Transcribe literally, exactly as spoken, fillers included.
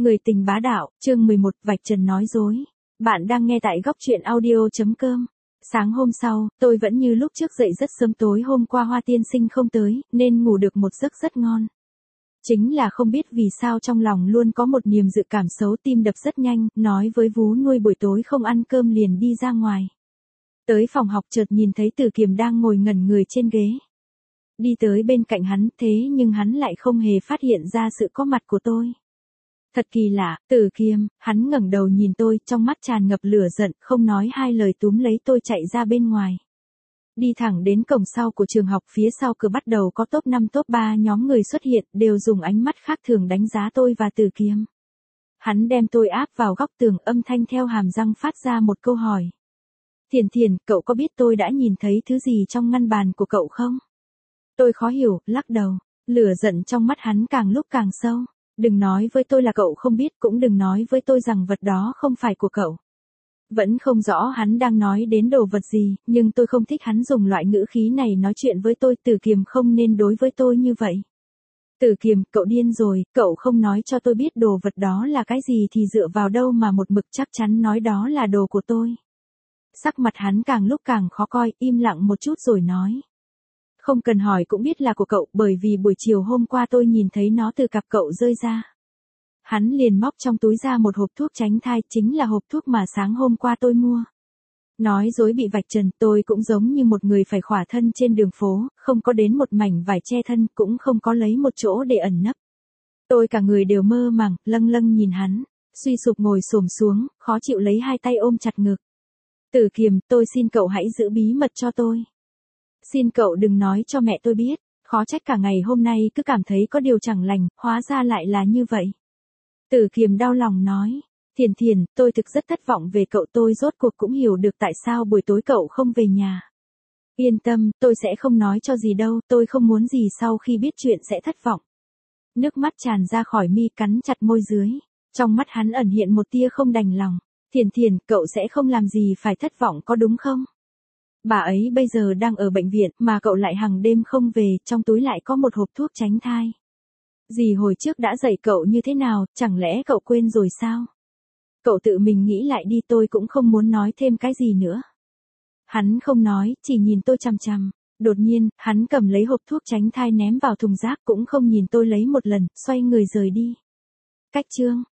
Người tình bá đạo, chương mười một, vạch trần nói dối. Bạn đang nghe tại góc truyện audio chấm com. Sáng hôm sau, tôi vẫn như lúc trước dậy rất sớm, tối hôm qua Hoa tiên sinh không tới, nên ngủ được một giấc rất ngon. Chính là không biết vì sao trong lòng luôn có một niềm dự cảm xấu, tim đập rất nhanh, nói với vú nuôi buổi tối không ăn cơm liền đi ra ngoài. Tới phòng học chợt nhìn thấy Từ Kiềm đang ngồi ngẩn người trên ghế. Đi tới bên cạnh hắn, thế nhưng hắn lại không hề phát hiện ra sự có mặt của tôi. Thật kỳ lạ, Từ Kiềm, hắn ngẩng đầu nhìn tôi, trong mắt tràn ngập lửa giận, không nói hai lời túm lấy tôi chạy ra bên ngoài. Đi thẳng đến cổng sau của trường học, phía sau cửa bắt đầu có top năm top ba nhóm người xuất hiện, đều dùng ánh mắt khác thường đánh giá tôi và Từ Kiềm. Hắn đem tôi áp vào góc tường, âm thanh theo hàm răng phát ra một câu hỏi. Thiền Thiền, cậu có biết tôi đã nhìn thấy thứ gì trong ngăn bàn của cậu không? Tôi khó hiểu, lắc đầu, lửa giận trong mắt hắn càng lúc càng sâu. Đừng nói với tôi là cậu không biết, cũng đừng nói với tôi rằng vật đó không phải của cậu. Vẫn không rõ hắn đang nói đến đồ vật gì, nhưng tôi không thích hắn dùng loại ngữ khí này nói chuyện với tôi. Từ Kiềm không nên đối với tôi như vậy. Từ Kiềm, cậu điên rồi, cậu không nói cho tôi biết đồ vật đó là cái gì thì dựa vào đâu mà một mực chắc chắn nói đó là đồ của tôi. Sắc mặt hắn càng lúc càng khó coi, im lặng một chút rồi nói. Không cần hỏi cũng biết là của cậu, bởi vì buổi chiều hôm qua tôi nhìn thấy nó từ cặp cậu rơi ra. Hắn liền móc trong túi ra một hộp thuốc tránh thai, chính là hộp thuốc mà sáng hôm qua tôi mua. Nói dối bị vạch trần, tôi cũng giống như một người phải khỏa thân trên đường phố, không có đến một mảnh vải che thân, cũng không có lấy một chỗ để ẩn nấp. Tôi cả người đều mơ màng, lâng lâng nhìn hắn, suy sụp ngồi xổm xuống, khó chịu lấy hai tay ôm chặt ngực. Từ Kiềm, tôi xin cậu hãy giữ bí mật cho tôi. Xin cậu đừng nói cho mẹ tôi biết, khó trách cả ngày hôm nay cứ cảm thấy có điều chẳng lành, hóa ra lại là như vậy. Từ Kiềm đau lòng nói, Thiền Thiền, tôi thực rất thất vọng về cậu, tôi rốt cuộc cũng hiểu được tại sao buổi tối cậu không về nhà. Yên tâm, tôi sẽ không nói cho gì đâu, tôi không muốn gì sau khi biết chuyện sẽ thất vọng. Nước mắt tràn ra khỏi mi, cắn chặt môi dưới, trong mắt hắn ẩn hiện một tia không đành lòng. Thiền Thiền, cậu sẽ không làm gì phải thất vọng có đúng không? Bà ấy bây giờ đang ở bệnh viện, mà cậu lại hàng đêm không về, trong túi lại có một hộp thuốc tránh thai. Dì hồi trước đã dạy cậu như thế nào, chẳng lẽ cậu quên rồi sao? Cậu tự mình nghĩ lại đi, tôi cũng không muốn nói thêm cái gì nữa. Hắn không nói, chỉ nhìn tôi chằm chằm. Đột nhiên, hắn cầm lấy hộp thuốc tránh thai ném vào thùng rác, cũng không nhìn tôi lấy một lần, xoay người rời đi. Cách chương.